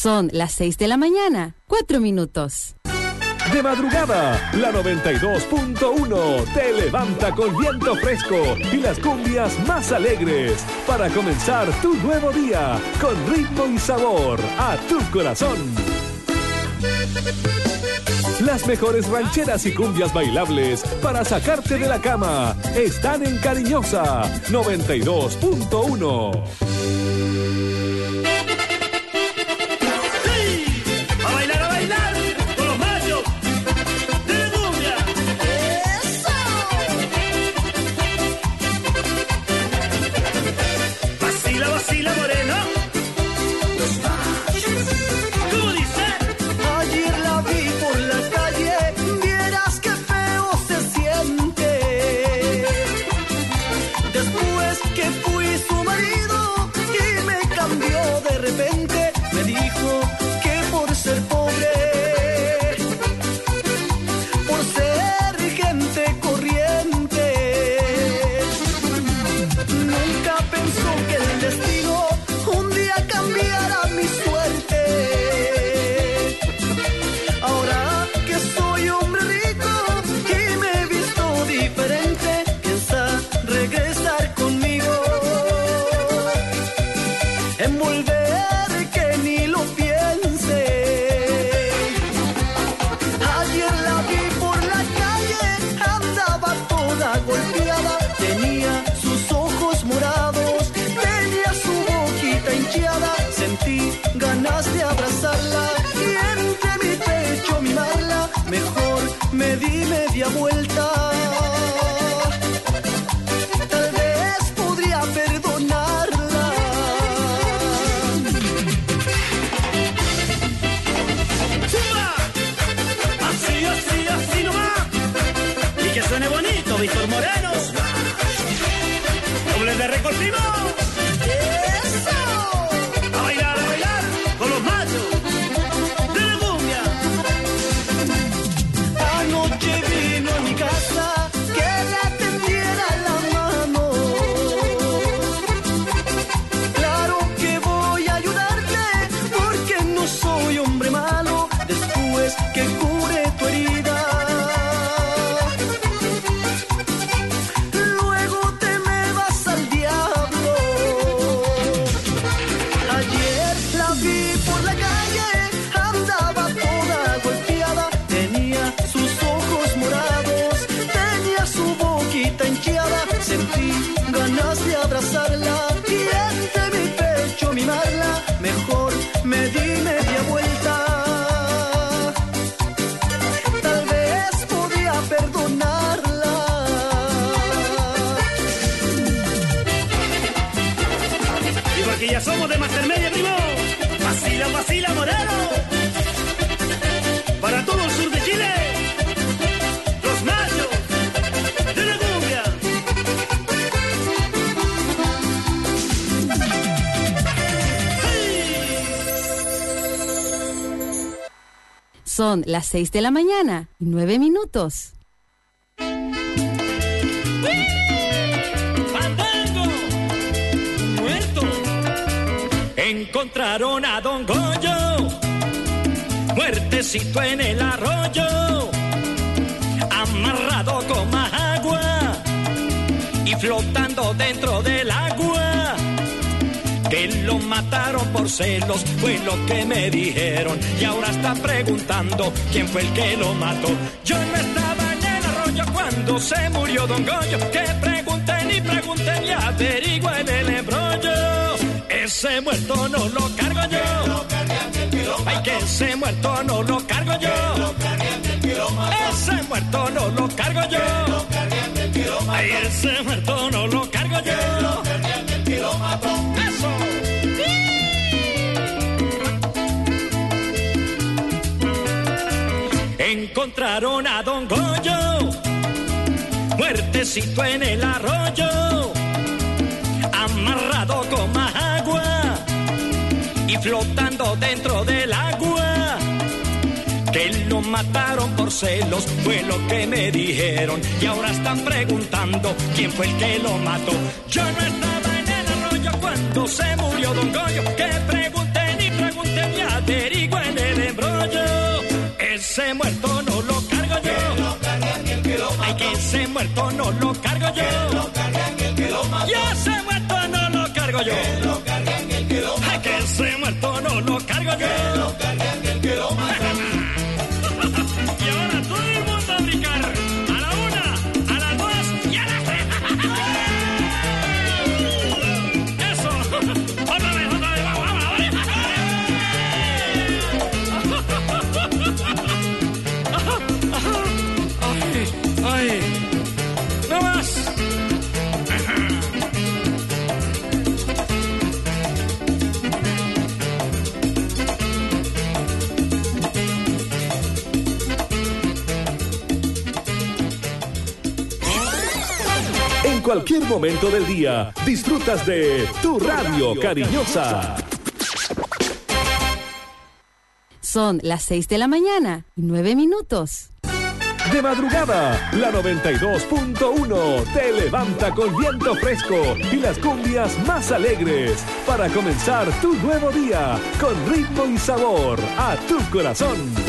Son las 6 de la mañana, 4 minutos. De madrugada, la 92.1 te levanta con viento fresco y las cumbias más alegres para comenzar tu nuevo día con ritmo y sabor a tu corazón. Las mejores rancheras y cumbias bailables para sacarte de la cama están en Cariñosa 92.1. Me di media vuelta, tal vez podría perdonarla. ¡Zumba! Así, así, así nomás. Y que suene bonito, Víctor Moreno. Doble de recortivo. ¡Eso! A bailar con los machos. Ya somos de Mastermedia, primo. Vacila, vacila, Moreno. Para todo el sur de Chile. Los machos de la cumbia. Son las 6 de la mañana, 9 minutos. Encontraron a Don Goyo, muertecito en el arroyo, amarrado con más agua y flotando dentro del agua. Que lo mataron por celos, fue lo que me dijeron, y ahora están preguntando quién fue el que lo mató. Yo no estaba en el arroyo cuando se murió Don Goyo, que pregunten y pregunten y averigüen el embrollo. Ese muerto no lo cargo yo. Ay, que ese muerto no lo cargo yo. Ese muerto no lo cargo yo. Ay, ese muerto no lo cargo yo. Eso. Encontraron a Don Goyo, muertecito en el arroyo, amarrado con más agua y flotando dentro del agua. Que lo mataron por celos, fue lo que me dijeron, y ahora están preguntando quién fue el que lo mató. Yo no estaba en el arroyo cuando se murió Don Goyo, que pregunten y pregunten ya averiguo en el embrollo. Ese muerto no lo cargo yo. Que lo cargan el que lo mata. Ay, que ese muerto no lo cargo yo. Que lo cargan el que lo mata. Y ese muerto no lo cargo yo. Que lo cargan el que lo mata. Ay, que ese muerto no lo cargo yo. Que lo cargan el que lo mata. Y ahora todo el mundo a brincar. A la 1, a las 2 y a las 3. Eso. Otra vez, vamos, Ay, no más. En cualquier momento del día, disfrutas de tu radio cariñosa. Son las 6 de la mañana y 9 minutos. De madrugada, la 92.1 te levanta con viento fresco y las cumbias más alegres para comenzar tu nuevo día con ritmo y sabor a tu corazón.